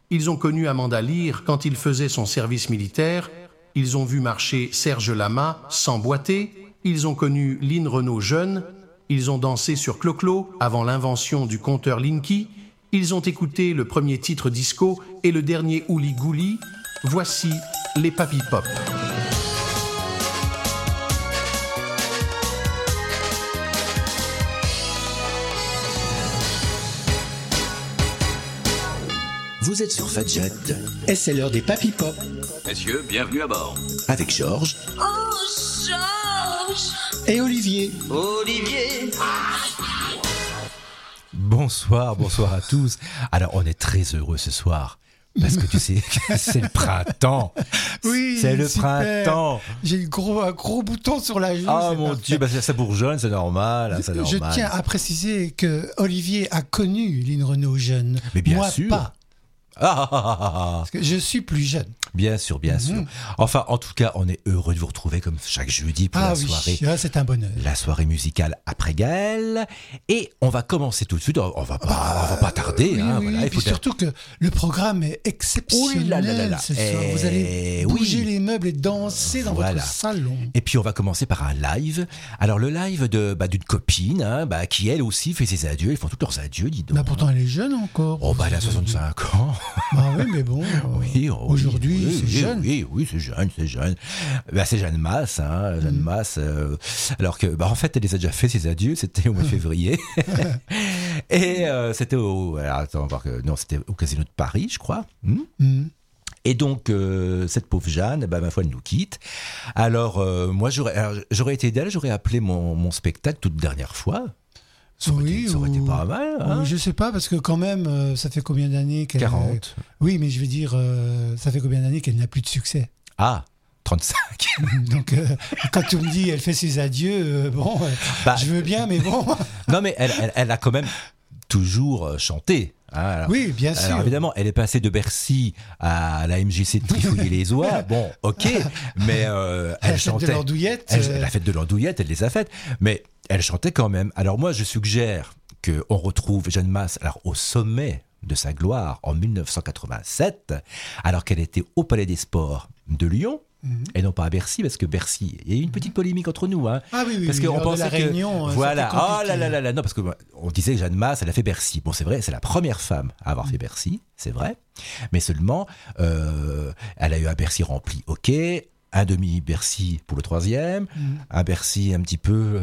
Ils ont connu Amanda Lear quand il faisait son service militaire. Ils ont vu marcher Serge Lama sans boiter. Ils ont connu Lynn Renaud jeune. Ils ont dansé sur Clo-Clo avant l'invention du compteur Linky. Ils ont écouté le premier titre disco et le dernier Ouli Gouli. Voici les Papy Pop. Vous êtes sur Fadjet et c'est l'heure des Papy Pop. Messieurs, bienvenue à bord. Avec Georges. Oh, Georges! Et Olivier. Olivier! Bonsoir à tous. Alors, on est très heureux ce soir. Parce que tu sais, c'est le printemps. Oui, c'est le super. printemps. J'ai un gros bouton sur la joue. Oh c'est mon parfait. Dieu, bah, ça bourgeonne, c'est normal. Hein, c'est Je normal. tiens à préciser que Olivier a connu Lynn Renaud jeune. Mais bien Moi, sûr. pas. Ah. Parce que je suis plus jeune. Bien sûr. Enfin, en tout cas, on est heureux de vous retrouver comme chaque jeudi pour la soirée. C'est un bonheur. La soirée musicale après Gaël. Et on va commencer tout de suite. On va pas tarder. Oui, hein, oui, voilà, et puis surtout que le programme est exceptionnel ce soir. Vous allez bouger les meubles et danser dans votre salon. Et puis on va commencer par un live. Alors le live d'une copine qui elle aussi fait ses adieux. Ils font tous leurs adieux, dis donc. Bah pourtant elle est jeune encore. Oh elle a 65 ans. Bah oui, mais bon. Aujourd'hui c'est jeune. Oui, c'est jeune. Bah, c'est Jeanne Masse, Jeanne Masse. Alors que en fait elle les a déjà fait ses adieux. C'était au mois de février. Et c'était c'était au Casino de Paris, je crois. Et donc, cette pauvre Jeanne, ma foi, elle nous quitte. Alors, moi, j'aurais été idéal, j'aurais appelé mon spectacle toute dernière fois. Ça aurait été pas mal. Hein, je sais pas, parce que quand même, ça fait combien d'années qu'elle... 40. Oui, mais je veux dire, ça fait combien d'années qu'elle n'a plus de succès? Ah, 35. Donc, quand tu me dis, elle fait ses adieux, je veux bien, mais bon... Non, mais elle a quand même toujours chanté. Alors, oui, bien sûr. Alors évidemment, elle est passée de Bercy à la MJC de Trifouiller les oies. Bon, ok, mais elle chantait. De l'andouillette. La fête de l'andouillette, elle les a faites, mais elle chantait quand même. Alors moi, je suggère qu'on retrouve Jeanne Masse au sommet de sa gloire en 1987, alors qu'elle était au Palais des Sports de Lyon. Et non pas à Bercy, parce que Bercy, il y a eu une petite polémique entre nous, hein. Ah oui, parce qu'on pensait la Réunion, voilà, oh là, non, parce que on disait que Jeanne Masse, elle a fait Bercy. Bon, c'est vrai, c'est la première femme à avoir fait Bercy, c'est vrai, mais seulement, elle a eu un Bercy rempli, ok. Un demi Bercy pour le troisième, un Bercy un petit peu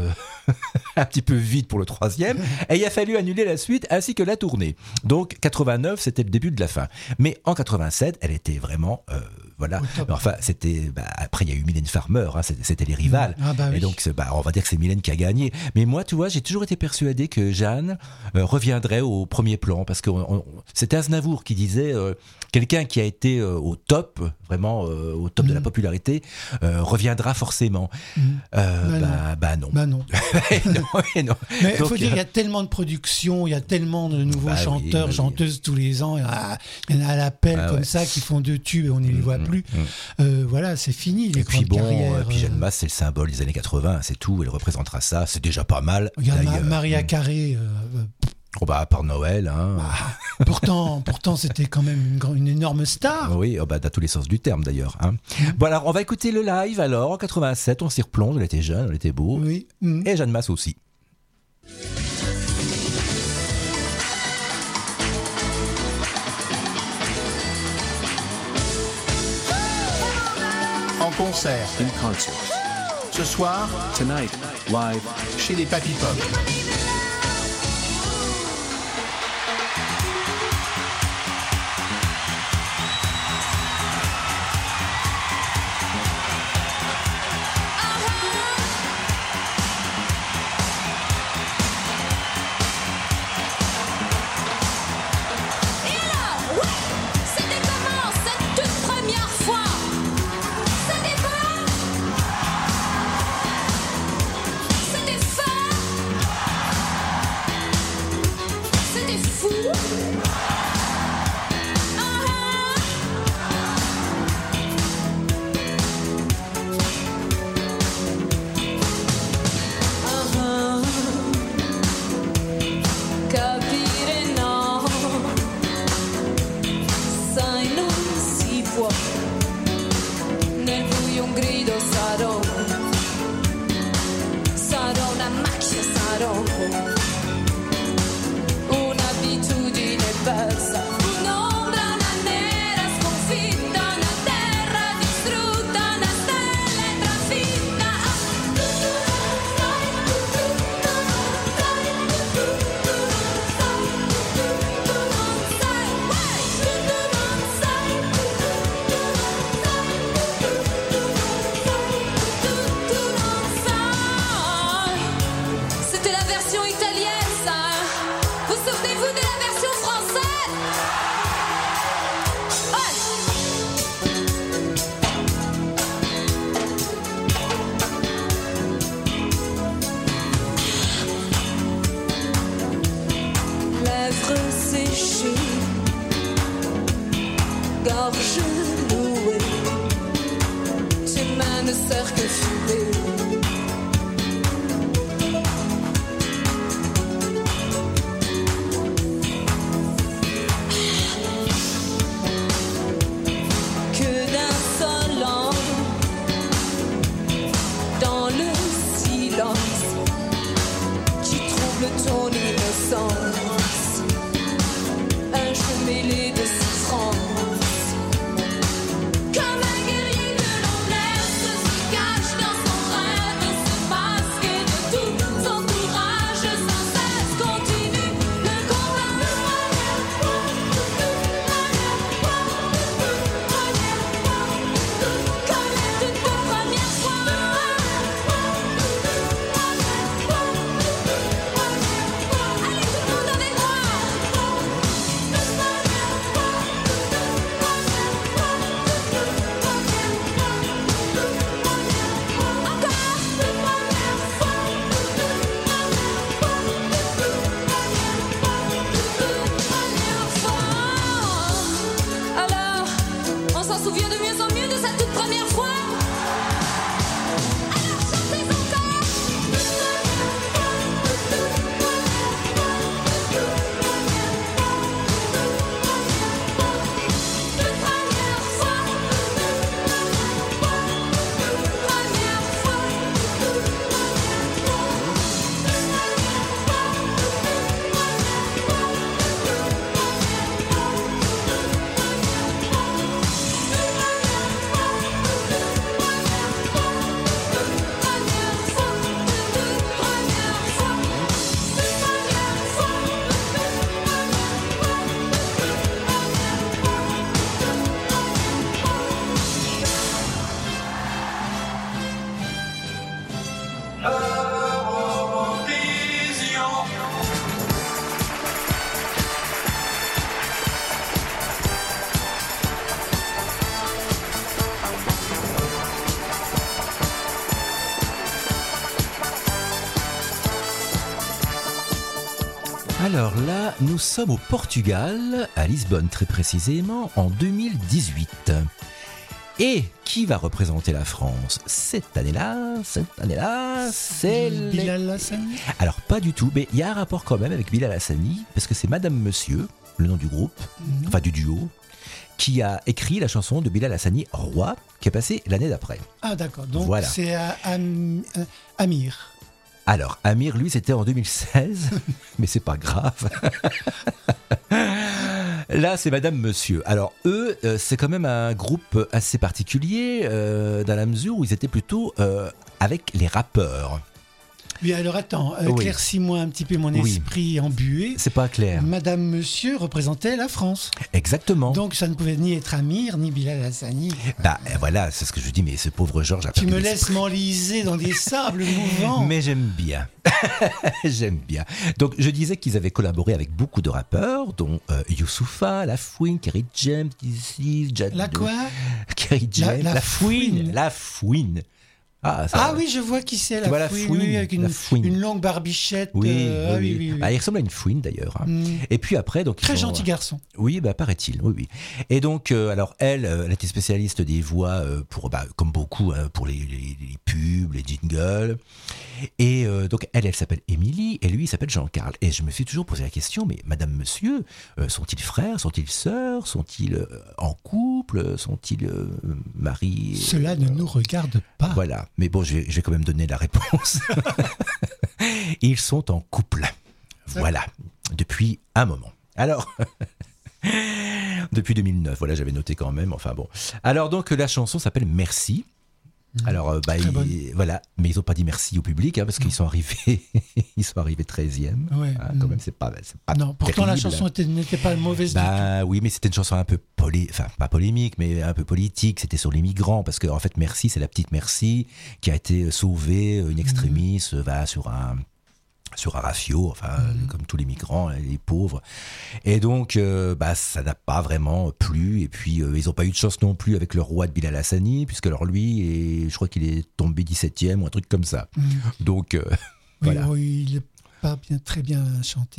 vide pour le troisième, et il a fallu annuler la suite ainsi que la tournée. Donc 89, c'était le début de la fin. Mais en 87, elle était vraiment Enfin, c'était après il y a eu Mylène Farmer, c'était les rivales. Et donc on va dire que c'est Mylène qui a gagné. Mais moi, tu vois, j'ai toujours été persuadé que Jeanne reviendrait au premier plan, parce que c'était Aznavour qui disait quelqu'un qui a été au top, vraiment au top de la popularité, reviendra forcément. Non. Non. Et non. Mais il faut dire, il y a tellement de productions, il y a tellement de nouveaux chanteurs, chanteuses tous les ans. Il y en a à l'appel ça qui font 2 tubes et on ne les voit plus. Voilà, c'est fini les grandes carrières. Et puis Jeanne Masse, c'est le symbole des années 80, c'est tout. Elle représentera ça, c'est déjà pas mal. Regarde Maria Carré. À part Noël. Hein. Pourtant, c'était quand même une énorme star. Oui, dans tous les sens du terme d'ailleurs. Hein. Bon, alors, on va écouter le live alors. En 87, on s'y replonge. Elle était jeune, elle était beau. Oui. Et Jeanne Masse aussi. En concert. In concert. Ce soir, Tonight, live. chez les Papy Pop. ne sert que fumer. Que d'insolence dans le silence qui trouble ton innocence. Un jeu mêlé de souffrance. Comme un guerrier de l'Anvers se cache dans son rêve, se masque de tout son courage sans cesse continue le combat. Comme la toute première fois. Allez tout le monde avec moi. Alors, on s'en souvient de mieux en mieux de sa toute première fois. Alors, chantez encore. Alors là, nous sommes au Portugal, à Lisbonne très précisément, en 2018. Et qui va représenter la France cette année-là, c'est Bilal Hassani. Alors pas du tout, mais il y a un rapport quand même avec Bilal Hassani, parce que c'est Madame Monsieur, le nom du groupe, enfin du duo, qui a écrit la chanson de Bilal Hassani, Roi, qui est passée l'année d'après. Ah d'accord, donc Voilà. c'est Amir. Alors, Amir, lui, c'était en 2016, mais c'est pas grave. Là, c'est Madame Monsieur. Alors, eux, c'est quand même un groupe assez particulier, dans la mesure où ils étaient plutôt avec les rappeurs. Oui, alors attends, éclaircis-moi un petit peu mon esprit embué. C'est pas clair. Madame Monsieur représentait la France. Exactement. Donc ça ne pouvait ni être Amir, ni Bilal Hassani. Bah voilà, c'est ce que je dis, mais ce pauvre Georges a Tu perdu me l'esprit. laisses m'enliser dans des sables mouvants. Mais j'aime bien. J'aime bien. Donc, je disais qu'ils avaient collaboré avec beaucoup de rappeurs, dont Youssoupha, La Fouine, Kerry James, Dizzy, Jaddo. La quoi? Kerry James, La La Fouine. Fouine. La Fouine. Ah, ça, Ah oui, je vois qui c'est, Tu vois la la fouine, fouine, oui, avec la fouine. une longue barbichette. Oui, ah oui, oui. Ah, il ressemble à une fouine d'ailleurs. Et puis après, donc Très ils sont, gentil garçon. Oui, bah paraît-il. Oui, oui. Et donc, alors elle était spécialiste des voix pour, comme beaucoup, pour les pubs, les jingles. Et donc elle s'appelle Émilie et lui il s'appelle Jean-Carl. Et je me suis toujours posé la question, mais Madame, Monsieur, sont-ils frères, sont-ils sœurs, sont-ils en couple, sont-ils mariés? Cela ne nous regarde pas. Voilà. Mais bon, je vais quand même donner la réponse. Ils sont en couple. Voilà. Depuis un moment. Alors, depuis 2009. Voilà, j'avais noté quand même. Enfin bon. Alors donc, la chanson s'appelle Merci. Alors, voilà, mais ils n'ont pas dit merci au public, parce qu'ils sont arrivés, 13e. Ouais. Quand même, c'est pas non, pourtant la terrible. chanson n'était pas mauvaise du tout. Oui, mais c'était une chanson un peu pas polémique, mais un peu politique. C'était sur les migrants, parce que en fait, Merci, c'est la petite Merci qui a été sauvée, une extremis, sur un rafio, comme tous les migrants, les pauvres. Et donc, ça n'a pas vraiment plu. Et puis, ils n'ont pas eu de chance non plus avec le roi de Bilal Hassani, puisque alors lui, je crois qu'il est tombé 17e ou un truc comme ça. Donc, oui, voilà. il n'est pas très bien chanté.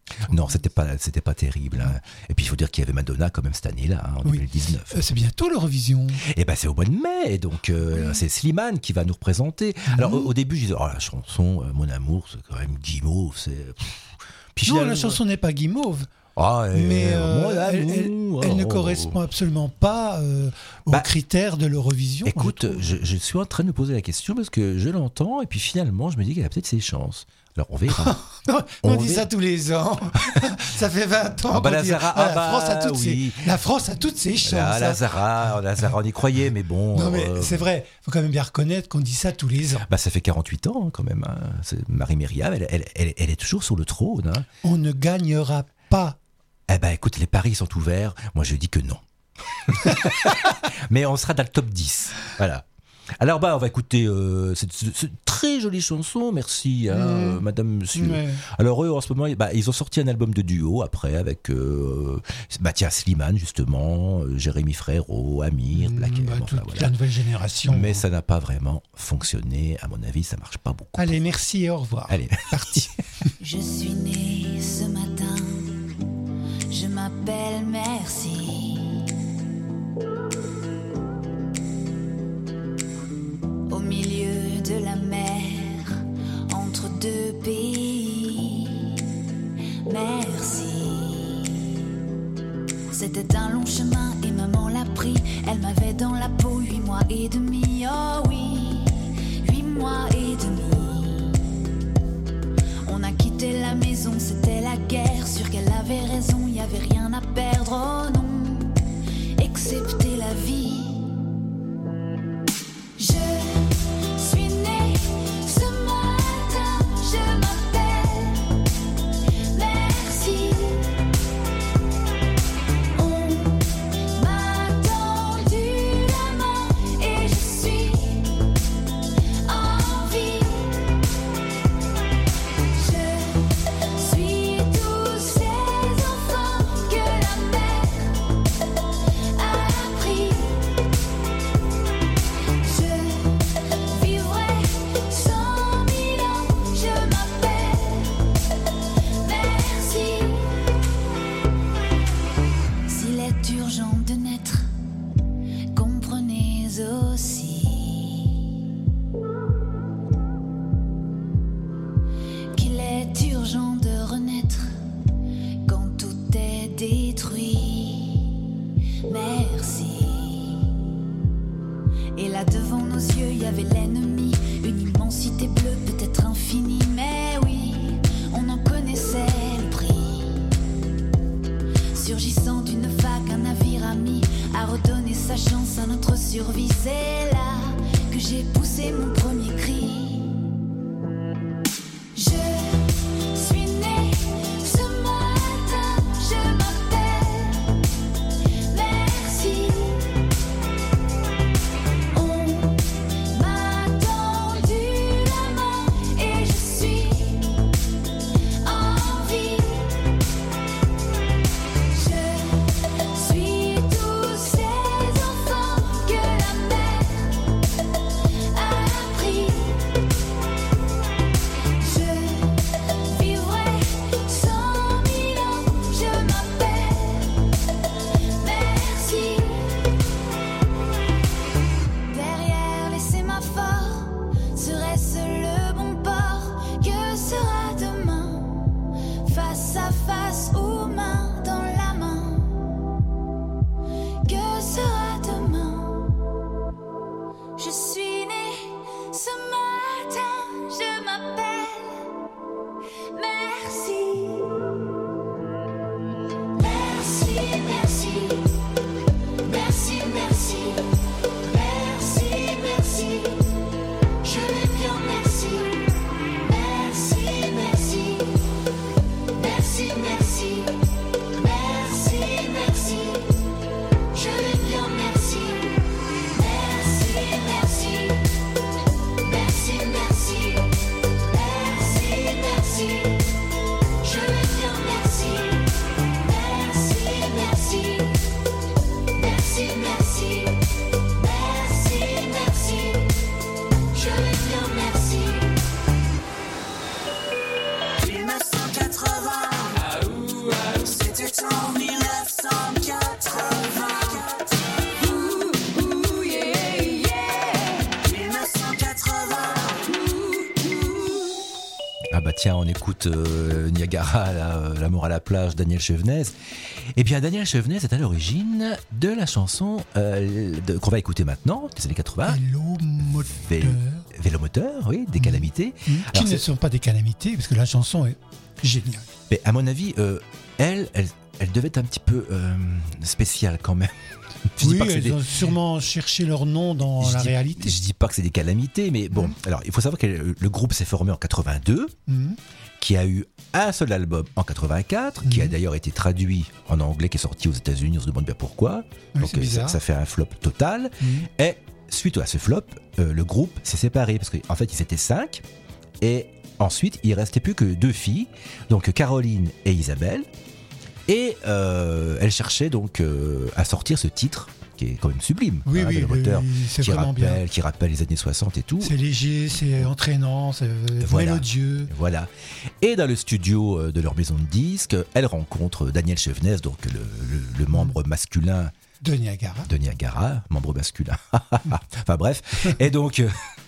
Non, c'était pas terrible. Hein. Et puis il faut dire qu'il y avait Madonna quand même cette année-là, hein, en 2019. C'est bientôt l'Eurovision. Et ben c'est au mois de mai, donc c'est Slimane qui va nous représenter. Alors au début je disais la chanson Mon amour, c'est quand même guimauve, c'est. Puis, non, la chanson n'est pas guimauve. Mais elle ne correspond absolument pas aux critères de l'Eurovision. Écoute, je suis en train de me poser la question parce que je l'entends et puis finalement je me dis qu'elle a peut-être ses chances. Alors on verra. on dit ça tous les ans. Ça fait 20 ans qu'on dit la France a toutes ses chances. Lazara, on y croyait, mais bon. Non mais c'est vrai, il faut quand même bien reconnaître qu'on dit ça tous les ans. Ça fait 48 ans quand même. Hein. Marie-Myriam, elle est toujours sur le trône. Hein. On ne gagnera pas. Eh ben écoute, les paris sont ouverts. Moi je dis que non. Mais on sera dans le top 10. Voilà. Alors on va écouter cette très jolie chanson, merci madame, monsieur. Ouais. Alors eux en ce moment ils ont sorti un album de duo après avec Slimane justement, Jérémy Frérot, Amir, Black M, la nouvelle génération. Mais ça n'a pas vraiment fonctionné, à mon avis ça marche pas beaucoup. Allez, merci et au revoir. Allez, parti. Je suis née ce matin, je m'appelle Merci. Au milieu de la mer, entre deux pays. Merci. C'était un long chemin et maman l'a pris. Elle m'avait dans la peau 8 mois et demi. Oh oui, 8 mois et demi. On a quitté la maison, c'était la guerre. Sûr qu'elle avait raison, y avait rien à perdre, oh non, excepté la vie. Je suis née ce matin, je m'appelle Merci. On m'a tendu la main et je suis en vie. Je suis tous ces enfants que la mère a pris. Merci. Ah bah tiens, on écoute Niagara, l'amour à la plage, Daniel Chevenez. Eh bien, Daniel Chevenez est à l'origine de la chanson qu'on va écouter maintenant, des années 80. Vélomoteur, oui, des calamités. Qui ne sont pas des calamités, parce que la chanson est géniale. Mais à mon avis, elle devait être un petit peu spéciale quand même. Oui, elles ont sûrement cherché leur nom dans la réalité. Je dis pas que c'est des calamités, mais bon. Alors, il faut savoir que le groupe s'est formé en 82, qui a eu un seul album en 84, qui a d'ailleurs été traduit en anglais, qui est sorti aux États-Unis. On se demande bien pourquoi. Oui, donc ça fait un flop total. Et suite à ce flop, le groupe s'est séparé parce qu'en fait, ils étaient 5 et ensuite, il restait plus que 2 filles, donc Caroline et Isabelle. Et elle cherchait donc à sortir ce titre qui est quand même sublime. Oui, oui, c'est vraiment bien. Qui rappelle les années 60 et tout. C'est léger, c'est entraînant, c'est mélodieux. Voilà. Et dans le studio de leur maison de disques, elle rencontre Daniel Chevenez, donc le membre masculin de Niagara, membre masculin. Enfin bref. Et donc...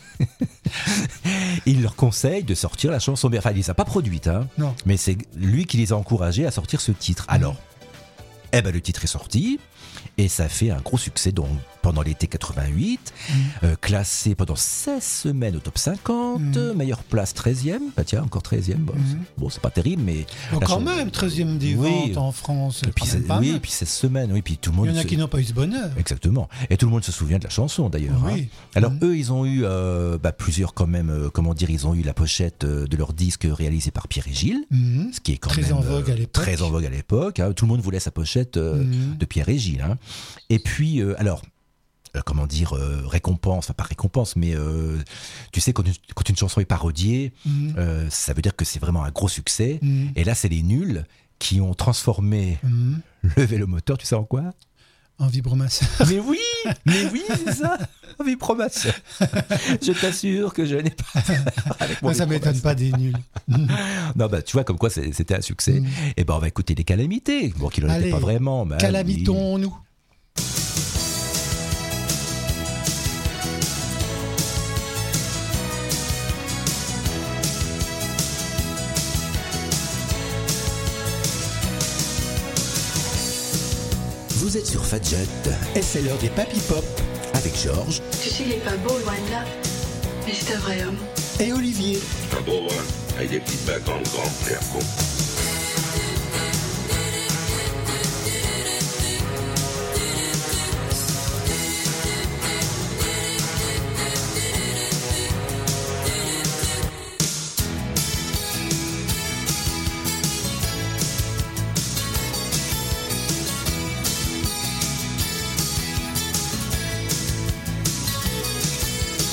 il leur conseille de sortir la chanson. Enfin, il ne les a pas produites, hein, non. Mais c'est lui qui les a encouragés à sortir ce titre. Alors, le titre est sorti et ça fait un gros succès pendant l'été 88, classé pendant 16 semaines au top 50, meilleure place 13e. Bah tiens, encore 13e. Bon, c'est pas terrible, mais. Quand même, 13e des ventes en France. Et puis, et puis 16 semaines, oui, puis tout le monde. Il y en a qui n'ont pas eu ce bonheur. Exactement. Et tout le monde se souvient de la chanson d'ailleurs. Oui. Hein. Alors, eux, ils ont eu plusieurs, quand même, ils ont eu la pochette de leur disque réalisée par Pierre et Gilles, ce qui est quand très même en vogue à l'époque. Très en vogue à l'époque. Hein. Tout le monde voulait sa pochette de Pierre et Gilles. Hein. Et puis, récompense, enfin pas récompense, mais tu sais, quand une chanson est parodiée, ça veut dire que c'est vraiment un gros succès. Et là, c'est les nuls qui ont transformé le vélomoteur, tu sais en quoi ? En vibromasseur. Mais oui, c'est ça, en vibromasseur. Je t'assure que je n'ai pas avec mon ça m'étonne pas des nuls. Non, tu vois, comme quoi c'était un succès. Et on va écouter les calamités. Bon, qui n'en étaient pas vraiment. Calamitons-nous. Vous êtes sur Fadjet, et c'est l'heure des Papy Pop avec Georges. Tu sais, il est pas beau loin de là, mais c'est un vrai homme. Et Olivier. Pas beau, hein, avec des petites bagues en grand, l'air con.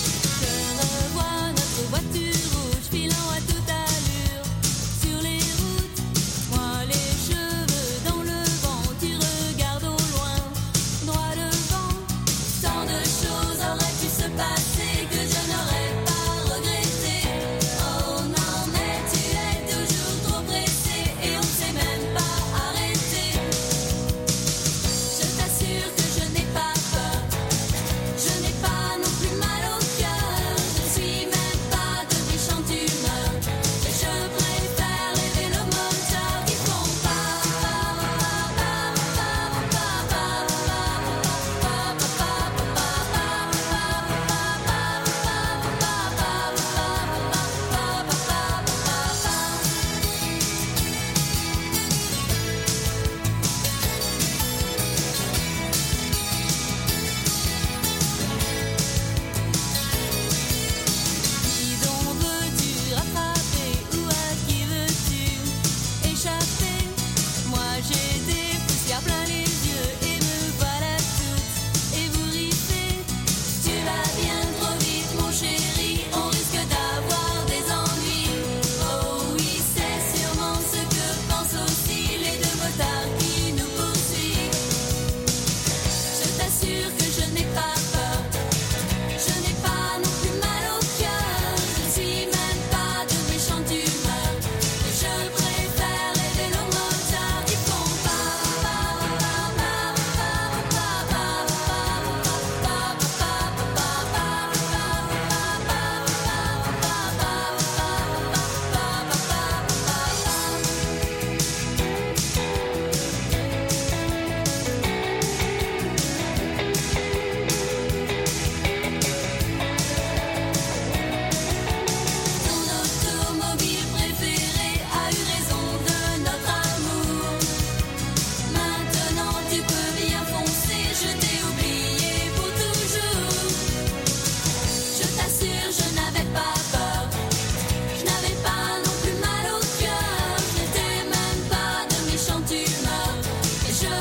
Voiture rouge filant à toute allure sur les routes.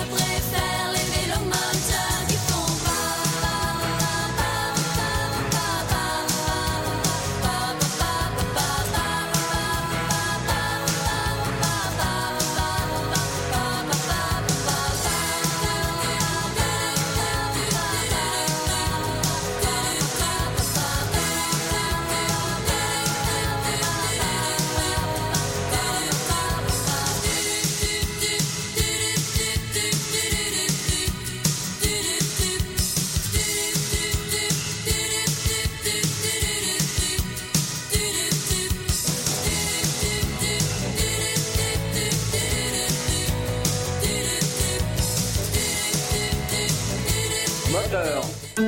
préfère les vélomoteurs qui font Moteur.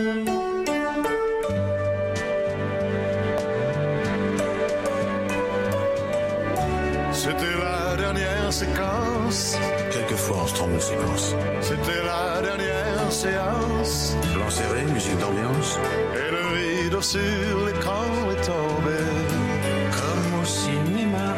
C'était la dernière séquence. Quelquefois, on se trompe de séquence. C'était la dernière séance. Plan serré, musique d'ambiance. Et le rideau sur l'écran est tombé. Comme au cinéma.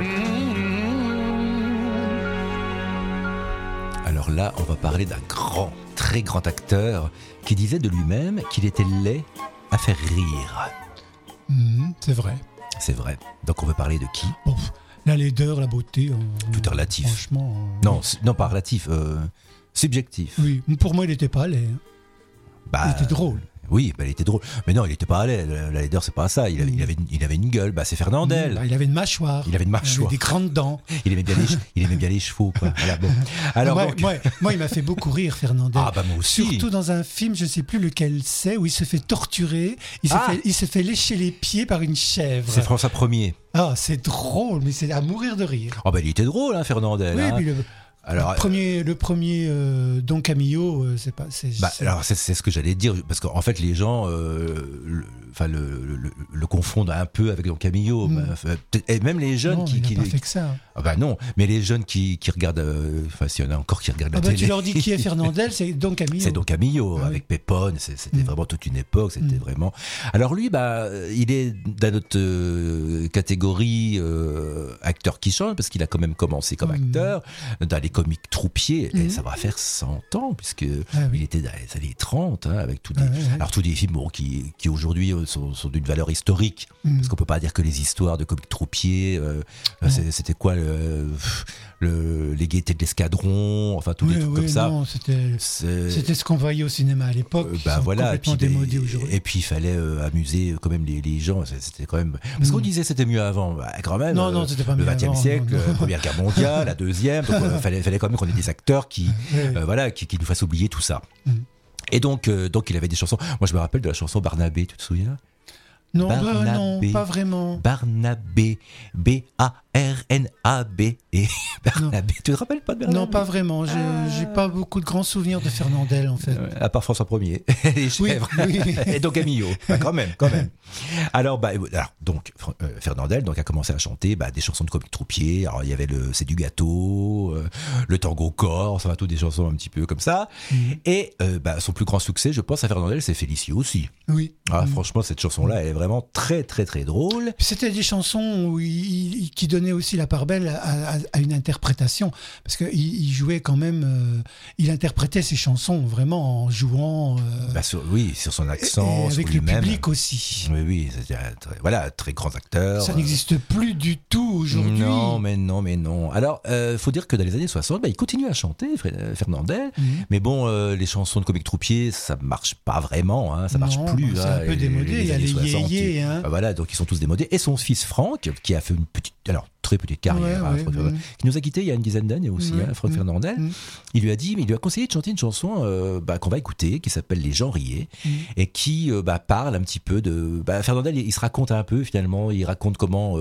Alors là, on va parler d'un très grand acteur qui disait de lui-même qu'il était laid à faire rire. C'est vrai. C'est vrai. Donc on veut parler de qui ? Bon, la laideur, la beauté. Tout est relatif. Franchement. Non, pas relatif. Subjectif. Oui, pour moi, il n'était pas laid. Bah, il était drôle. Oui, il était drôle. Mais non, il était pas laid. La laideur, c'est pas ça. Il avait une gueule. Bah, c'est Fernandel. Il avait une mâchoire. Il avait des grandes dents. Il aimait bien les chevaux, quoi. Voilà, bon. Alors, moi, il m'a fait beaucoup rire, Fernandel. Ah, bah, moi aussi. Surtout dans un film, je ne sais plus lequel c'est, où il se fait torturer. Il se fait lécher les pieds par une chèvre. C'est François Ier. Ah, c'est drôle, mais c'est à mourir de rire. Oh, bah, il était drôle, hein, Fernandel. Oui, hein. puis le premier Don Camillo, c'est pas. Alors c'est ce que j'allais dire, parce qu'en fait les gens le confondent un peu avec Don Camillo, et même les jeunes non, qui il n'a pas fait que ça. Ah bah non, mais les jeunes qui regardent, s'il y en a encore qui regardent la télé. Tu leur dis qui est Fernandel, c'est Don Camillo. C'est Don Camillo, avec Pépone, c'était vraiment toute une époque, c'était vraiment. Alors lui, il est dans notre catégorie acteur qui chante, parce qu'il a quand même commencé comme acteur dans les comiques troupiers, et ça va faire 100 ans, puisque il était dans les années 30, hein, avec tous des, alors tous des films qui aujourd'hui sont d'une valeur historique, parce qu'on peut pas dire que les histoires de comiques troupiers, c'était quoi les gaietés de l'escadron, enfin tous les trucs comme ça. Non, c'était ce qu'on voyait au cinéma à l'époque. Voilà, complètement démodé aujourd'hui. Et puis il fallait amuser quand même les gens. C'était quand même parce qu'on disait c'était mieux avant. Quand même. Non, c'était pas mieux avant. Le XXe siècle, non. Première Guerre mondiale, la deuxième. Donc fallait quand même qu'on ait des acteurs qui nous fassent oublier tout ça. Et donc il avait des chansons. Moi je me rappelle de la chanson Barnabé. Tu te souviens ? Non, non, pas vraiment. Barnabé, B-A-R-N-A-B. Et Barnabé, tu te rappelles pas de Barnabé ? Non, pas vraiment. J'ai pas beaucoup de grands souvenirs de Fernandel, en fait. À part François Ier, les chèvres, et Don Camillo. Quand même. Alors, Fernandel a commencé à chanter des chansons de comiques troupiers. Alors, il y avait C'est du gâteau, le tango corse, enfin, toutes des chansons un petit peu comme ça. Et son plus grand succès, je pense, à Fernandel, c'est Félicie aussi. Oui. Franchement, cette chanson-là, elle est vraiment très, très, très drôle. C'était des chansons qui donnaient aussi la part belle à une interprétation. Parce qu'il jouait quand même... il interprétait ses chansons vraiment en jouant... sur son accent, avec sur lui-même. Le public aussi. Oui, c'était très grand acteur. Ça n'existe plus du tout aujourd'hui. Non, mais non. Alors, faut dire que dans les années 60, il continue à chanter, Fernandel. Mais bon, les chansons de comiques troupiers, ça marche pas vraiment. Hein, ça marche plus. C'est un peu démodé. Il y a les yéyés. Voilà, donc ils sont tous démodés. Et son fils Franck, qui a fait une très petite carrière, qui nous a quittés il y a une dizaine d'années aussi, Franck Fernandel. Il lui a conseillé de chanter une chanson qu'on va écouter, qui s'appelle Les gens riaient, et qui parle un petit peu de... Fernandel, il se raconte un peu finalement, il raconte comment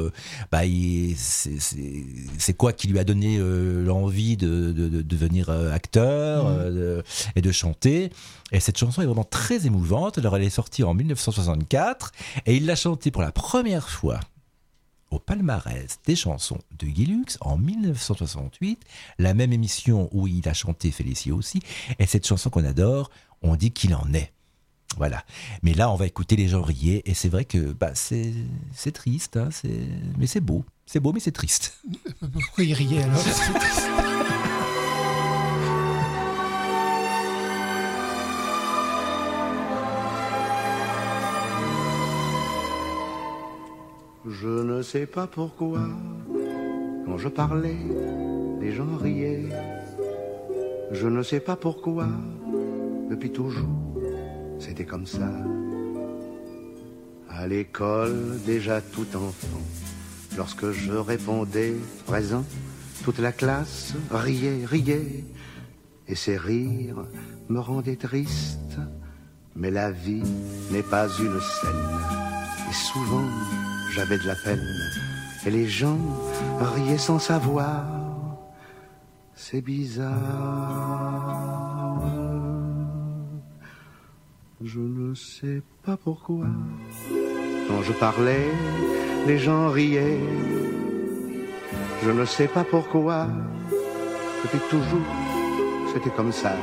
c'est quoi qui lui a donné l'envie de devenir acteur et de chanter. Et cette chanson est vraiment très émouvante. Alors elle est sortie en 1964 et il l'a chantée pour la première fois au palmarès des chansons de Guy Lux en 1968, la même émission où il a chanté Félicie aussi. Et cette chanson qu'on adore, on dit qu'il en est. Voilà. Mais là, on va écouter Les gens riaient et c'est vrai que c'est triste, hein, mais c'est beau. C'est beau, mais c'est triste. Pourquoi il riait alors ? Je ne sais pas pourquoi, quand je parlais, les gens riaient. Je ne sais pas pourquoi, depuis toujours, c'était comme ça. À l'école, déjà tout enfant, lorsque je répondais présent, toute la classe riait. Et ces rires me rendaient triste. Mais la vie n'est pas une scène. Et souvent, j'avais de la peine. Et les gens riaient sans savoir. C'est bizarre. Je ne sais pas pourquoi. Quand je parlais, les gens riaient. Je ne sais pas pourquoi. Depuis toujours, c'était comme ça.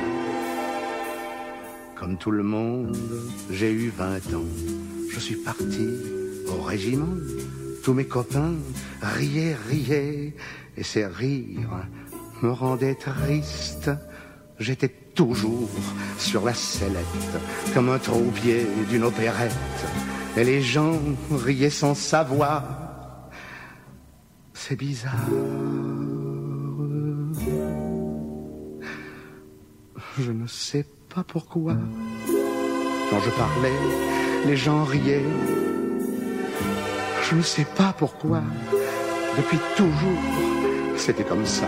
Comme tout le monde, j'ai eu 20 ans. Je suis parti au régiment. Tous mes copains riaient. Et ces rires me rendaient triste. J'étais toujours sur la sellette, comme un troupier d'une opérette. Et les gens riaient sans savoir. C'est bizarre. Je ne sais pas pourquoi. Quand je parlais, les gens riaient. Je ne sais pas pourquoi. Depuis toujours, c'était comme ça.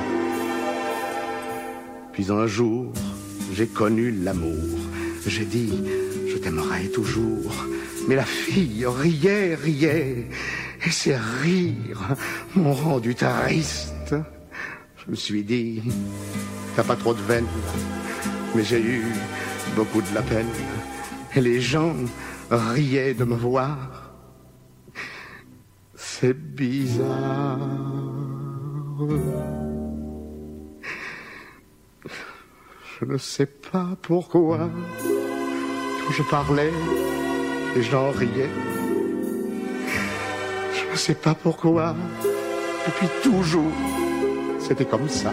Puis un jour, j'ai connu l'amour. J'ai dit, je t'aimerai toujours. Mais la fille riait. Et ces rires m'ont rendu triste. Je me suis dit, t'as pas trop de veine. Mais j'ai eu beaucoup de la peine. Et les gens riaient de me voir. C'est bizarre. Je ne sais pas pourquoi. Quand je parlais, les gens riaient. Je ne sais pas pourquoi. Depuis toujours, c'était comme ça.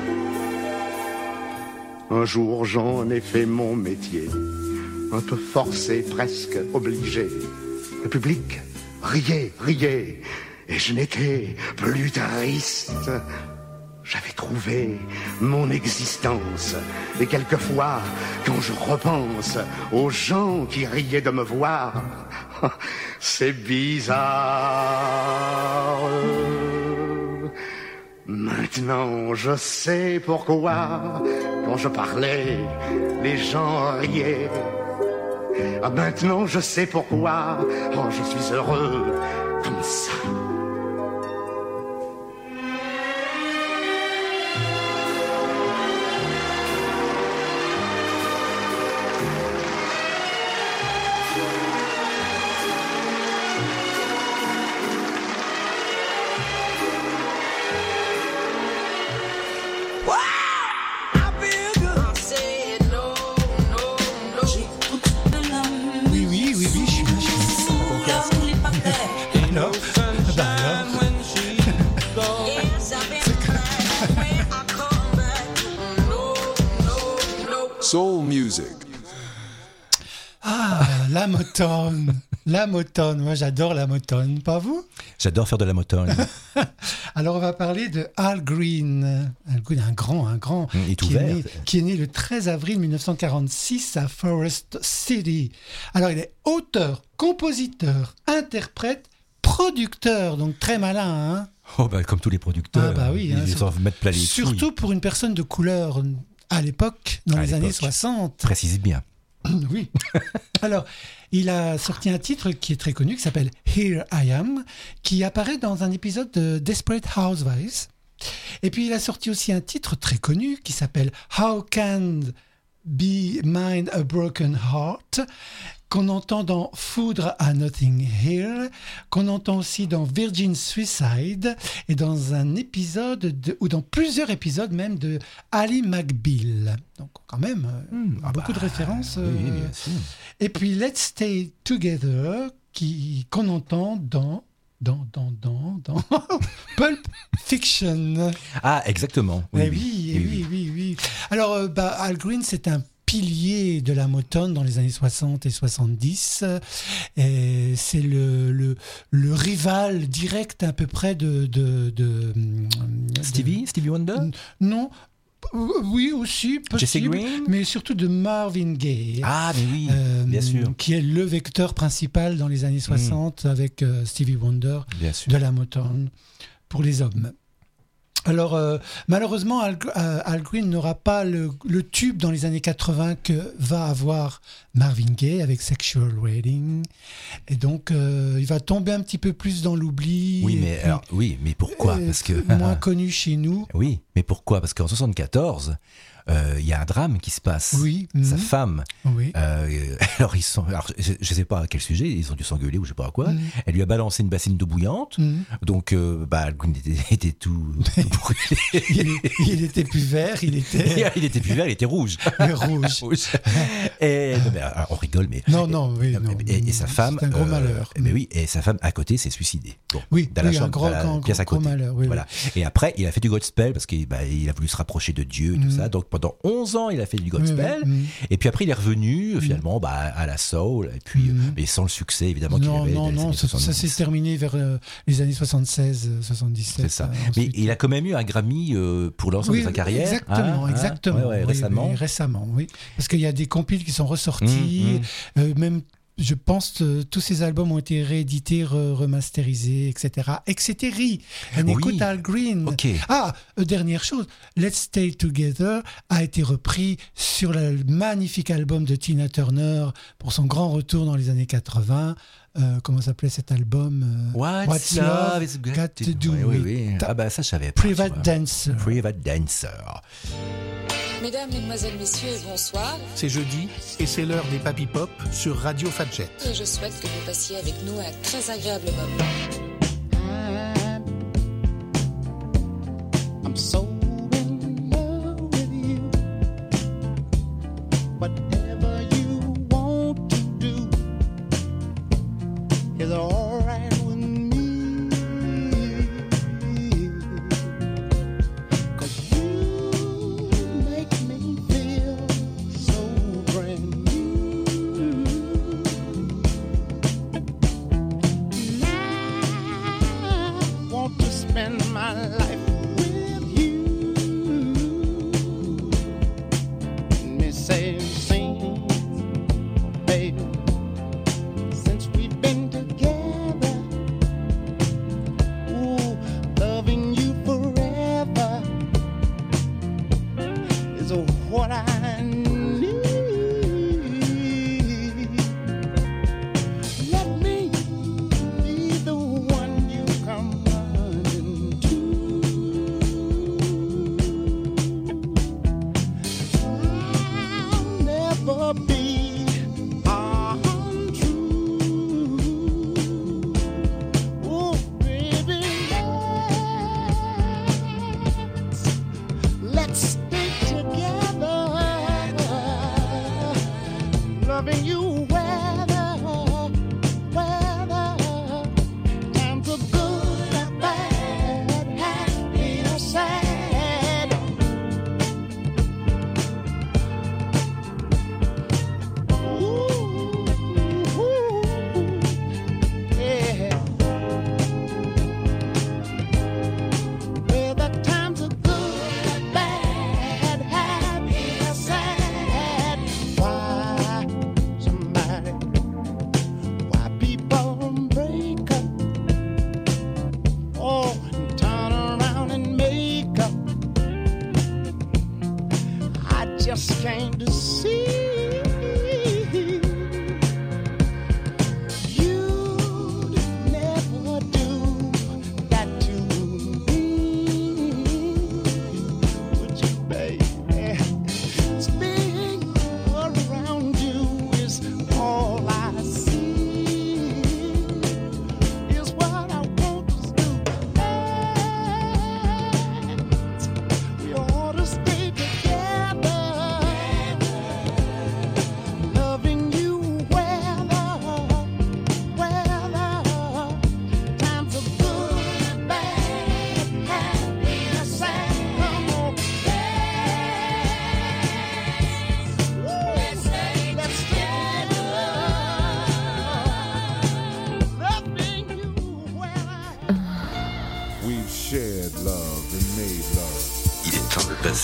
Un jour, j'en ai fait mon métier. Un peu forcé, presque obligé. Le public riait. Et je n'étais plus triste. J'avais trouvé mon existence. Et quelquefois, quand je repense aux gens qui riaient de me voir, c'est bizarre. Maintenant, je sais pourquoi, quand je parlais, les gens riaient. Ah, maintenant, je sais pourquoi, oh, je suis heureux comme ça. Soul music. Ah, la Motown. Moi, j'adore la Motown. Pas vous? J'adore faire de la Motown. Alors, on va parler de Al Green. Al Green, un grand, qui est né le 13 avril 1946 à Forest City. Alors, il est auteur, compositeur, interprète, producteur, donc très malin, hein? Oh, bah, comme tous les producteurs. Ah, bah oui. Ils savent mettre plein les surtout pour une personne de couleur à l'époque, dans les années 60. Précise bien. Oui. Alors, il a sorti un titre qui est très connu, qui s'appelle Here I Am, qui apparaît dans un épisode de Desperate Housewives. Et puis, il a sorti aussi un titre très connu qui s'appelle How Can Be Mine a Broken Heart, qu'on entend dans Foudre à Notting Hill, qu'on entend aussi dans Virgin Suicide et dans un épisode, ou dans plusieurs épisodes même, de Ally McBeal. Donc quand même, beaucoup de références. Oui, bien sûr. Et puis Let's Stay Together, qu'on entend dans Pulp Fiction. Ah, exactement. Oui. Alors, Al Green, c'est un pilier de la Motown dans les années 60 et 70. Et c'est le rival direct à peu près de Stevie Wonder? Non. Oui, aussi, possible, Jesse Green, mais surtout de Marvin Gaye. Ah, mais oui, bien sûr. Qui est le vecteur principal dans les années 60 avec Stevie Wonder de la Motown pour les hommes. Alors, malheureusement, Al Green n'aura pas le tube dans les années 80 que va avoir Marvin Gaye avec Sexual Wedding. Et donc, il va tomber un petit peu plus dans l'oubli. Oui, mais pourquoi? Parce que moins connu chez nous. Oui, mais pourquoi? Parce qu'en 74, il y a un drame qui se passe. Oui. Sa femme. Oui. Alors, je sais pas à quel sujet, ils ont dû s'engueuler ou je sais pas à quoi. Elle lui a balancé une bassine d'eau bouillante. Donc, Al Green était tout brûlé. il était plus vert, il était rouge. Rouge. Et alors, on rigole, mais non. Et sa femme. C'est un gros malheur. Mais oui, et sa femme à côté s'est suicidée. Bon, dans un gros pièce à côté. Malheur, oui, voilà. Et après, il a fait du gospel parce qu'il a voulu se rapprocher de Dieu et tout ça. Donc pendant 11 ans, il a fait du gospel. Et puis après, il est revenu finalement à la soul. Et puis, mais sans le succès évidemment qu'il avait. Non, ça s'est terminé vers les années 76, 77. C'est ça. Mais il a quand même eu un Grammy pour l'ensemble de sa carrière. Exactement. Récemment, oui. Parce qu'il y a des compiles qui sont ressortis, même. Je pense que tous ces albums ont été réédités, remasterisés, etc. On écoute Al Green. Okay. Dernière chose, Let's Stay Together a été repris sur le magnifique album de Tina Turner pour son grand retour dans les années 80. Comment s'appelait cet album? What's Love is Got to Do with It. Ah bah ça je savais pas. Private Dancer. Mesdames, Mesdemoiselles, Messieurs, bonsoir. C'est jeudi et c'est l'heure des Papy Pop sur Radio Fadjet. Et je souhaite que vous passiez avec nous un très agréable moment. I'm so in love with you. Whatever you want to do is all right with me. 'Cause you make me feel so brand new. I want to spend my life with you. Me say sing, baby. Since we've been together, ooh, loving you forever is what I need. Let me be the one you come running to. I'll never be untrue. Oh, baby, let's stay together, loving you weather, times are good and bad, happy or sad. Ooh, yeah. Well, the times are good, bad, happy or sad. Why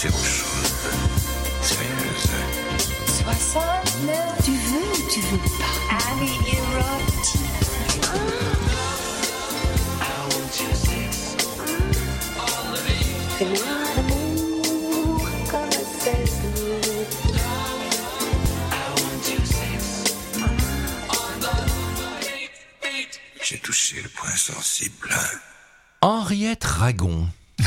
passer aux choses sérieuses. 69. Tu veux ou tu veux pas? Allez, érotique. Fais-moi l'amour comme c'est doux. J'ai touché le point sensible. Henriette Ragon.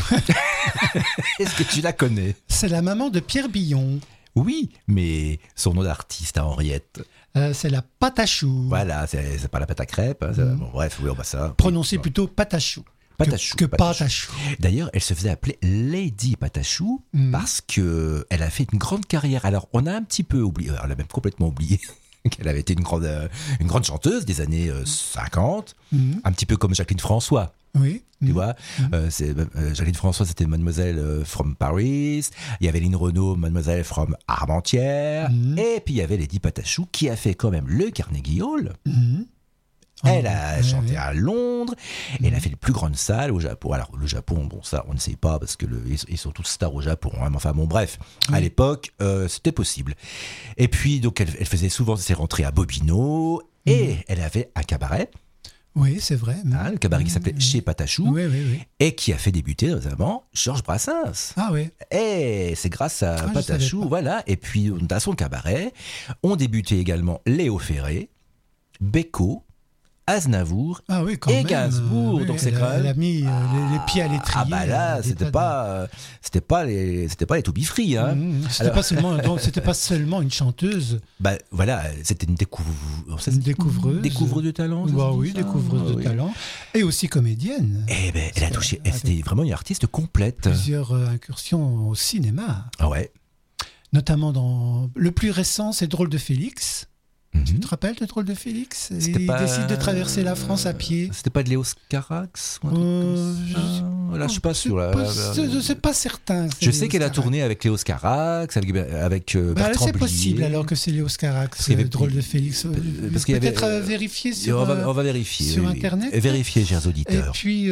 Est-ce que tu la connais? C'est la maman de Pierre Billon. Oui, mais son nom d'artiste à Henriette. C'est la pâte à choux. Voilà, c'est pas la pâte à crêpes. Hein, bon, bref, oui, on va ça. Prononcé plutôt pâte à choux. Que pâte à choux. D'ailleurs, elle se faisait appeler Lady Pâte à choux parce que elle a fait une grande carrière. Alors, on a un petit peu oublié, on l'a même complètement oublié, qu'elle avait été une grande chanteuse des années 50, un petit peu comme Jacqueline François. Oui. Tu vois, Jacqueline François, c'était Mademoiselle from Paris. Il y avait Lynn Renaud, Mademoiselle from Armentières. Et puis il y avait Lady Pâte à choux qui a fait quand même le Carnegie Hall. Elle a chanté à Londres, et elle a fait les plus grandes salles au Japon. Alors le Japon, bon ça on ne sait pas parce que ils sont tous stars au Japon. Hein, mais enfin bon bref, à l'époque c'était possible. Et puis donc elle faisait souvent ses rentrées à Bobino, et elle avait un cabaret. Oui, c'est vrai. Hein, le cabaret qui s'appelait Chez Pâte à choux, et qui a fait débuter notamment Georges Brassens. Ah oui. Et c'est grâce à Pâte à choux, voilà. Et puis dans son cabaret, ont débuté également Léo Ferré, Beko, Aznavour et Gainsbourg. Donc c'est quand même... Elle a mis les pieds à l'étrier. Ah bah là, c'était pas les to be free. Hein. C'était pas seulement une chanteuse. Bah voilà, c'était une découvreuse de talent. Bah oui, découvreuse de talent, et aussi comédienne. Et ben elle a touché. C'était vraiment une artiste complète. Plusieurs incursions au cinéma. Ah ouais. Notamment dans le plus récent, c'est Drôle de Félix. Tu te rappelles de Drôle de Félix? Il décide de traverser la France à pied. C'était pas de Léos Carax Là, je suis pas sûr. C'est pas certain. Je sais qu'elle a tourné avec Léos Carax, avec Bertrand c'est Blier. possible alors que c'est Léos Carax, Drôle de Félix. Peut-être vérifier sur on va vérifier sur Internet. Vérifier, chers auditeurs. Et puis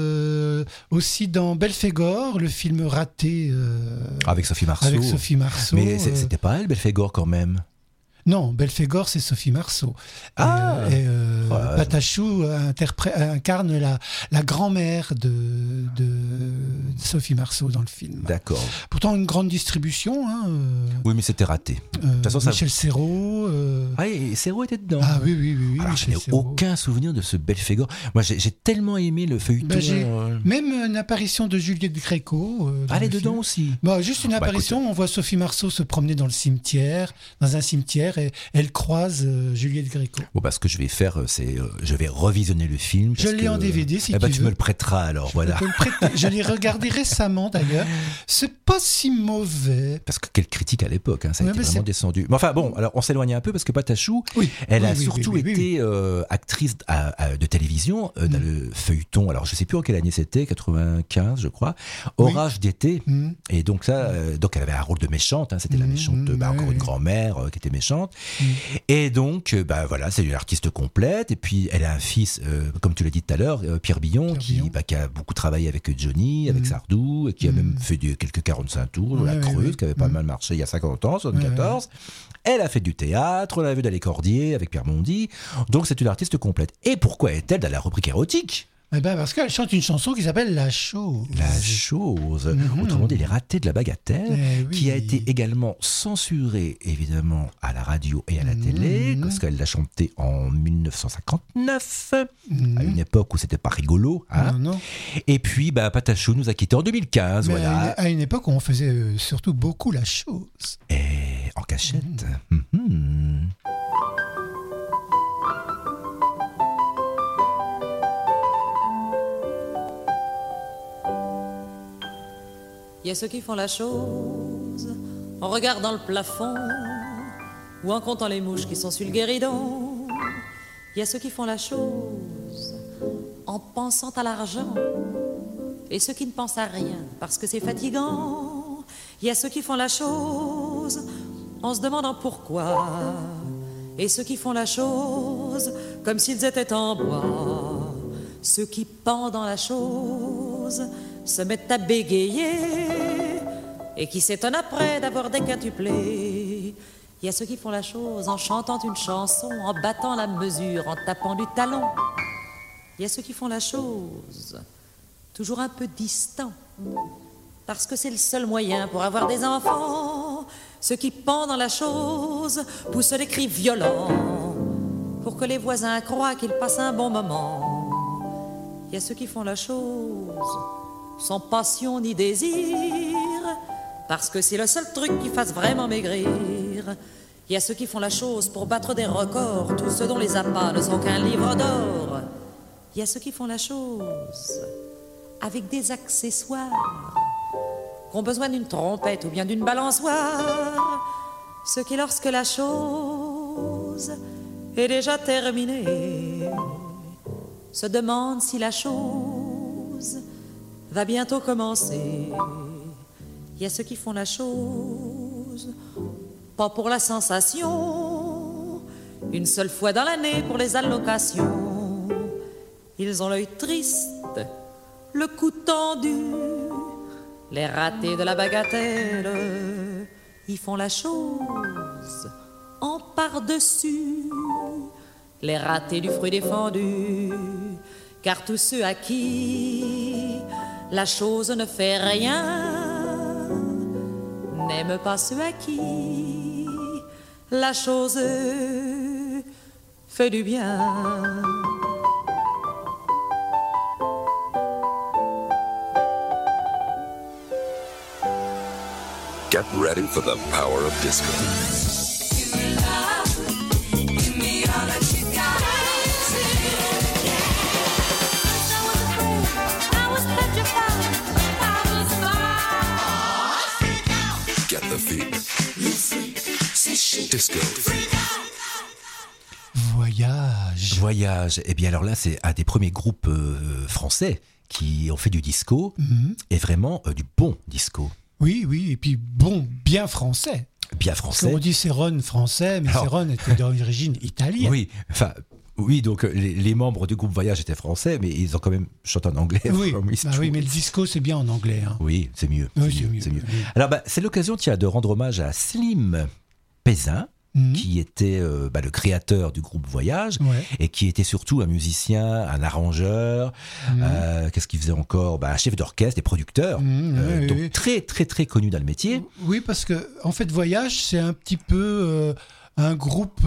aussi dans Belphégor, le film raté avec Sophie Marceau. Mais c'était pas elle, Belphégor, quand même. Non, Belphégor, c'est Sophie Marceau. Pâte à choux incarne la grand-mère de Sophie Marceau dans le film. D'accord. Pourtant, une grande distribution. Oui, mais c'était raté. De toute façon, Michel Serrault. Et Serrault était dedans. Ah oui. Alors, je n'ai aucun souvenir de ce Belphégor. Moi, j'ai tellement aimé le feuilleton. Même une apparition de Juliette Gréco. Elle est dedans aussi. Juste une apparition. On voit Sophie Marceau se promener dans un cimetière. Et elle croise Juliette Gréco. Bon, ce que je vais faire, c'est je vais revisionner le film. Je l'ai en DVD si tu veux. Tu me le prêteras alors, voilà. Je l'ai regardé récemment d'ailleurs. C'est pas si mauvais. Parce que quelle critique à l'époque, hein, ça a été vraiment descendu. Mais enfin bon, alors on s'éloigne un peu parce que Pâte à choux, elle a surtout été actrice de télévision dans le feuilleton. Alors je sais plus en quelle année c'était, 95 je crois. Orage d'été. Et donc ça, donc elle avait un rôle de méchante. Hein, c'était la méchante, encore une grand-mère qui était méchante. Et donc, voilà, c'est une artiste complète. Et puis, elle a un fils, comme tu l'as dit tout à l'heure, Pierre Billon, qui a beaucoup travaillé avec Johnny, avec Sardou, et qui a même fait quelques 45 tours, la Creuse, qui avait pas mal marché il y a 50 ans, 74. Elle a fait du théâtre, on l'a vu dans Les Cordiers avec Pierre Mondy. Donc, c'est une artiste complète. Et pourquoi est-elle dans la rubrique érotique ? Parce qu'elle chante une chanson qui s'appelle La Chose. La Chose. Autrement dit, Les Ratés de la Bagatelle, qui a été également censurée, évidemment, à la radio et à la télé, parce qu'elle l'a chantée en 1959, à une époque où c'était pas rigolo. Hein. Non. Et puis, Pâte à choux nous a quittés en 2015. Voilà. À une époque où on faisait surtout beaucoup La Chose. Et en cachette. Il y a ceux qui font la chose en regardant le plafond ou en comptant les mouches qui sont sur le guéridon. Il y a ceux qui font la chose en pensant à l'argent et ceux qui ne pensent à rien parce que c'est fatigant. Il y a ceux qui font la chose en se demandant pourquoi et ceux qui font la chose comme s'ils étaient en bois. Ceux qui pendant la chose se mettent à bégayer et qui s'étonnent après d'avoir déquintuplé. Il y a ceux qui font la chose en chantant une chanson, en battant la mesure, en tapant du talon. Il y a ceux qui font la chose toujours un peu distant, parce que c'est le seul moyen pour avoir des enfants. Ceux qui pendent dans la chose poussent des cris violents pour que les voisins croient qu'ils passent un bon moment. Il y a ceux qui font la chose sans passion ni désir, parce que c'est le seul truc qui fasse vraiment maigrir. Il y a ceux qui font la chose pour battre des records, tous ceux dont les appâts ne sont qu'un livre d'or. Il y a ceux qui font la chose avec des accessoires, qui ont besoin d'une trompette ou bien d'une balançoire. Ceux qui, lorsque la chose est déjà terminée, se demandent si la chose va bientôt commencer. Il y a ceux qui font la chose pas pour la sensation, une seule fois dans l'année pour les allocations. Ils ont l'œil triste, le cou tendu, les ratés de la bagatelle. Ils font la chose en par-dessus, les ratés du fruit défendu. Car tous ceux à qui la chose ne fait rien n'aiment pas ceux à qui la chose fait du bien. Get ready for the power of disco. Get the feeling. Disco. Voyage. Eh bien alors là, c'est un des premiers groupes français qui ont fait du disco, et vraiment du bon disco. Oui, et puis bon, bien français. Bien français. On dit Céron français, mais Céron était d'origine italienne. Oui, donc les membres du groupe Voyage étaient français, mais ils ont quand même chanté en anglais. Oui, mais le disco, c'est bien en anglais. Hein. Oui, c'est mieux. Oui, c'est mieux. Alors, c'est l'occasion, de rendre hommage à Slim Pézin, qui était le créateur du groupe Voyage, et qui était surtout un musicien, un arrangeur, qu'est-ce qu'il faisait encore, un chef d'orchestre et producteur, donc très très très connu dans le métier. Oui, parce que en fait Voyage, c'est un petit peu un groupe,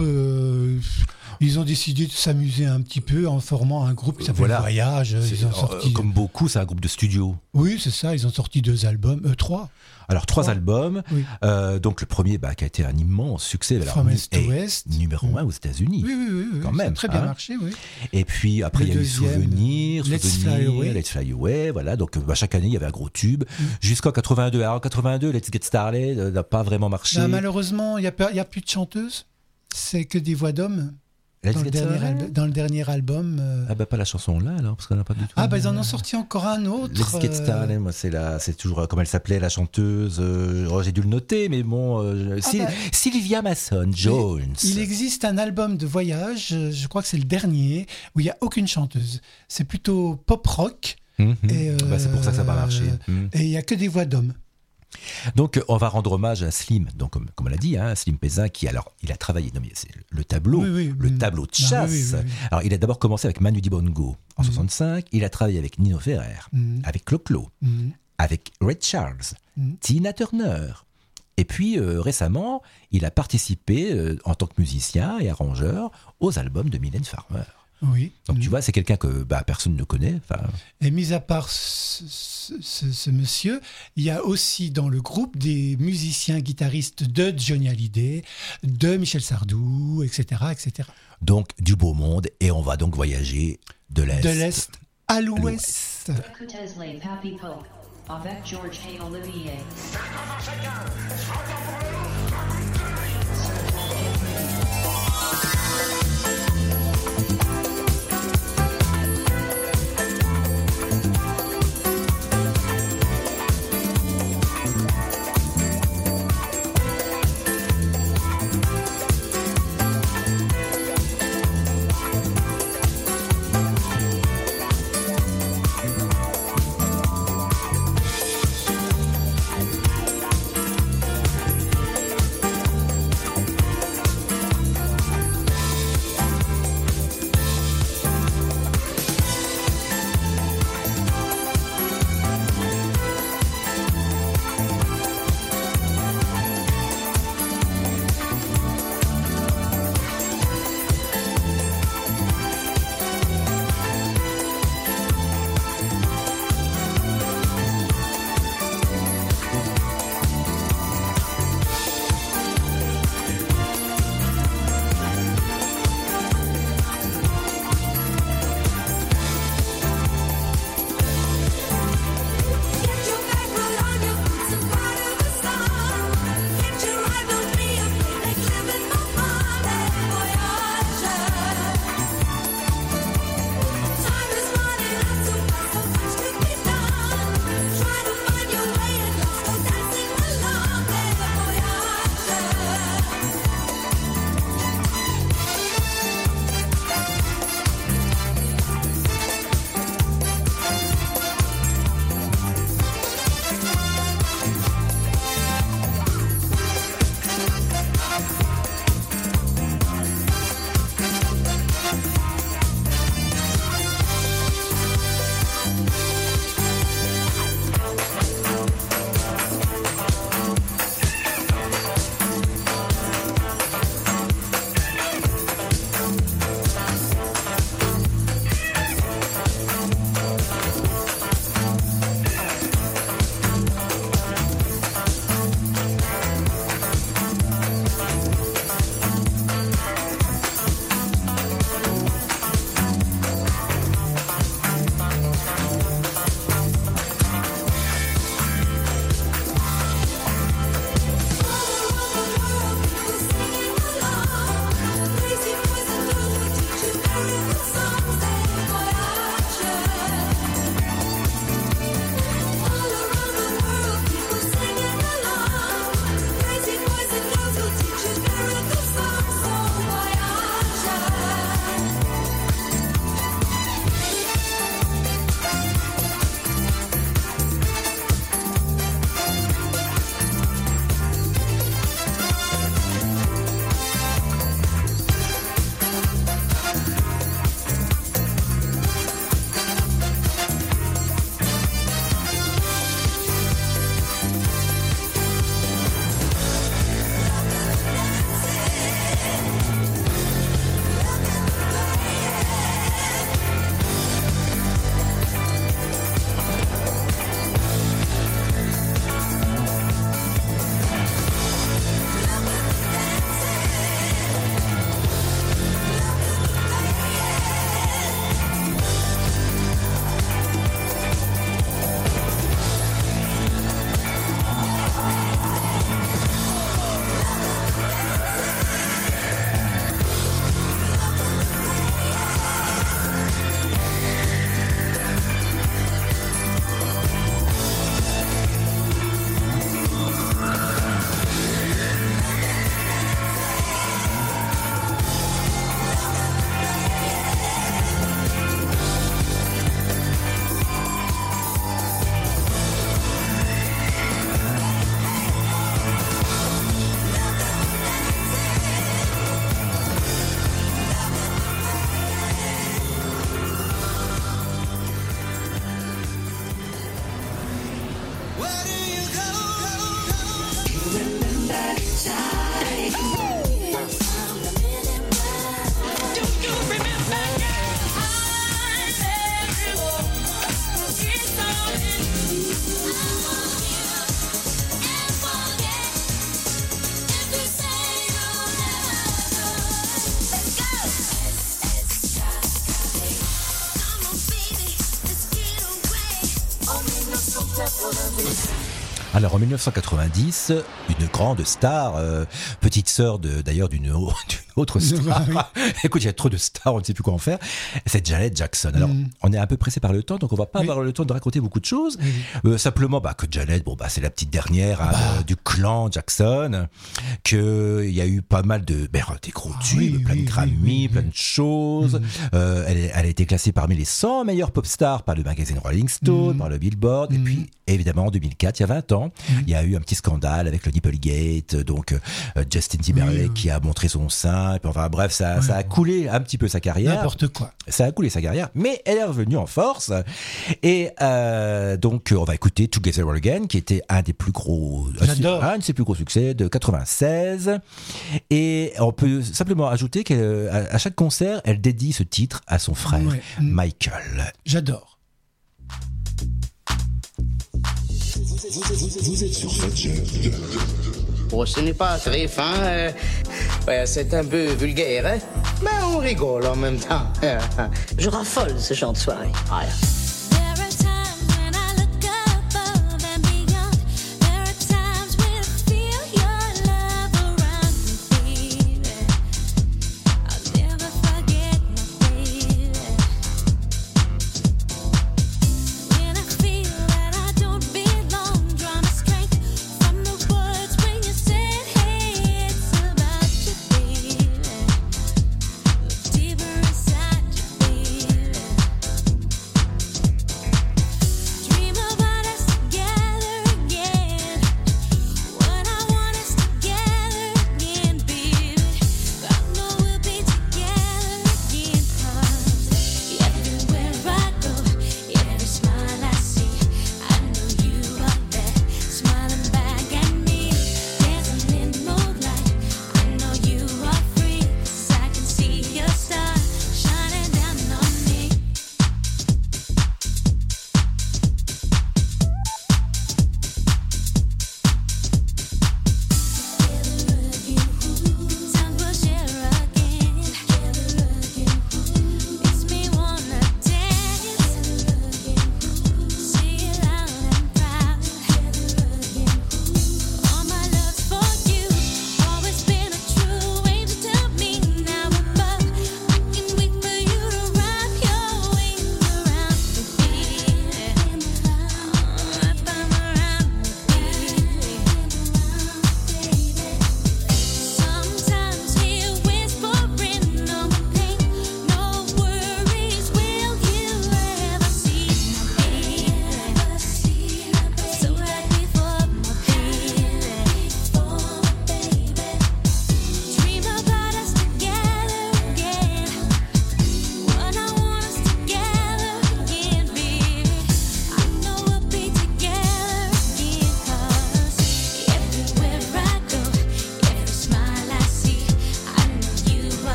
ils ont décidé de s'amuser un petit peu en formant un groupe qui s'appelle Voyage. Ils ont sorti, comme beaucoup, c'est un groupe de studio. Oui, c'est ça, ils ont sorti 2 albums, 3. Alors 3 albums, donc le premier qui a été un immense succès, From East to West, numéro 1 aux États-Unis. Oui, quand même. Très bien marché, oui. Et puis après il y a eu Souvenir, Let's Fly Away, voilà. Donc chaque année il y avait un gros tube, jusqu'en 82. Alors en 82, Let's Get Started n'a pas vraiment marché. Malheureusement, il y a plus de chanteuses, c'est que des voix d'hommes. Dans le dernier album. Pas la chanson là, alors, parce qu'on n'a pas du tout. Ils en ont sorti encore un autre. Let's Get Started, moi, c'est toujours, comment elle s'appelait, la chanteuse. J'ai dû le noter, mais bon. Sylvia Mason-Jones. Il existe un album de Voyage, je crois que c'est le dernier, où il n'y a aucune chanteuse. C'est plutôt pop-rock. C'est pour ça que ça n'a pas marché. Et il n'y a que des voix d'hommes. Donc on va rendre hommage à Slim, donc comme on l'a dit, Slim Pézin, qui alors il a travaillé, c'est le tableau, tableau de chasse. Alors il a d'abord commencé avec Manu Dibango en 65, il a travaillé avec Nino Ferrer, avec Clo-Clo, avec Ray Charles, Tina Turner, et puis récemment il a participé en tant que musicien et arrangeur aux albums de Mylène Farmer. Oui. Donc tu vois, c'est quelqu'un que personne ne connaît. Et mis à part ce monsieur, il y a aussi dans le groupe des musiciens guitaristes de Johnny Hallyday, de Michel Sardou, etc., etc. Donc du beau monde, et on va donc voyager de l'Est à l'Ouest. Avec George et Olivier. Alors en 1990, une grande star, petite sœur d'ailleurs d'une autre star. Écoute, il y a trop de stars, on ne sait plus quoi en faire. C'est Janet Jackson. Alors, on est un peu pressé par le temps, donc on va pas avoir le temps de raconter beaucoup de choses. Simplement, que Janet, c'est la petite dernière du clan Jackson, que il y a eu pas mal de des gros tubes, plein de Grammy, plein de choses. Elle a été classée parmi les 100 meilleures pop stars par le magazine Rolling Stone, par le Billboard, et puis évidemment en 2004, il y a 20 ans, il y a eu un petit scandale avec le Nipplegate, donc Justin Timberlake qui a montré son sein, et puis, enfin bref, ça a coulé un petit peu sa carrière. N'importe quoi. Ça a coulé sa carrière, mais elle est revenue en force. Et donc on va écouter Together Again, qui était un des plus gros, un de ses plus gros succès de 96. Et on peut simplement ajouter qu'à chaque concert, elle dédie ce titre à son frère Michael. J'adore. Vous êtes sur Fadjet. Bon, ce n'est pas très fin, c'est un peu vulgaire, hein? Mais on rigole en même temps. Je raffole ce genre de soirée.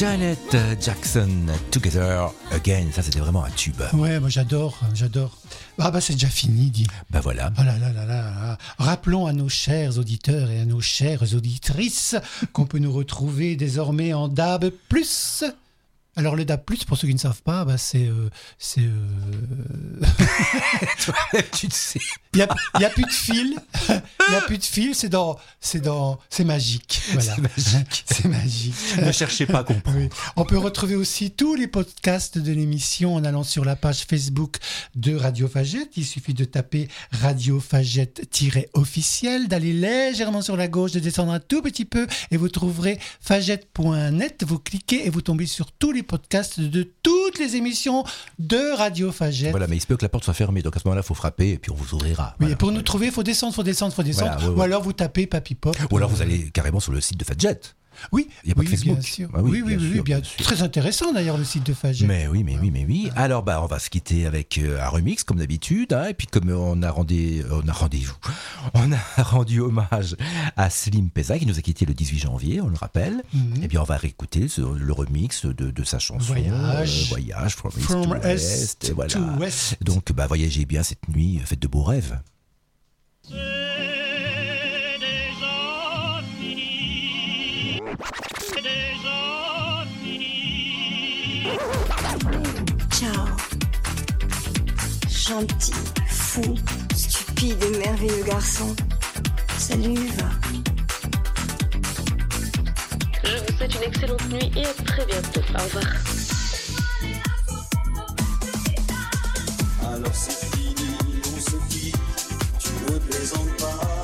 Janet Jackson, Together Again, ça c'était vraiment un tube. Ouais, moi j'adore. Ah bah c'est déjà fini, dis. Ben voilà. Oh là là là là. Rappelons à nos chers auditeurs et à nos chères auditrices qu'on peut nous retrouver désormais en DAB+. Alors le DAB+, pour ceux qui ne savent pas, bah c'est tu le sais. Il y a plus de fil. Il y a plus de fil, c'est magique. Voilà. C'est magique. Ne cherchez pas à comprendre. Oui. On peut retrouver aussi tous les podcasts de l'émission en allant sur la page Facebook de Radio Fagette. Il suffit de taper Radio Fagette-officiel, d'aller légèrement sur la gauche, de descendre un tout petit peu et vous trouverez fagette.net. Vous cliquez et vous tombez sur tous les podcasts de toutes les émissions de Radio Fagette. Voilà, mais il se peut que la porte soit fermée, donc à ce moment-là, il faut frapper et puis on vous ouvrira. Oui, Voilà. et pour nous trouver, il faut descendre. Voilà, ou alors vous tapez Papy Pop. Ou alors vous allez carrément sur le site de Fadjet. Oui, il n'y a pas de Facebook. Bien sûr. Ah oui, bien sûr. Très intéressant d'ailleurs le site de Fagette. Mais oui. Alors on va se quitter avec un remix comme d'habitude, hein, et puis comme on a rendu hommage à Slim Pesa qui nous a quitté le 18 janvier, on le rappelle. Et bien on va réécouter le remix de sa chanson Voyage from East to West. To West. Donc voyagez bien cette nuit, faites de beaux rêves. Ciao. Gentil, fou, stupide et merveilleux garçon. Salut, va. Je vous souhaite une excellente nuit et à très bientôt. Au revoir. Alors c'est fini, on se quitte, tu ne plaisantes pas.